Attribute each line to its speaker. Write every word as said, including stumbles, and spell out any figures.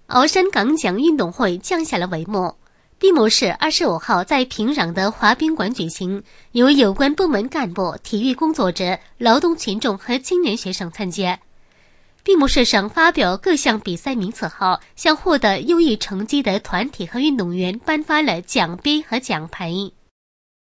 Speaker 1: 鳌山港奖运动会降下了帷幕。闭幕式二十五号在平壤的滑冰馆举行，由有关部门干部、体育工作者、劳动群众和青年学生参加。闭幕式上发表各项比赛名次后，向获得优异成绩的团体和运动员颁发了奖杯和奖牌。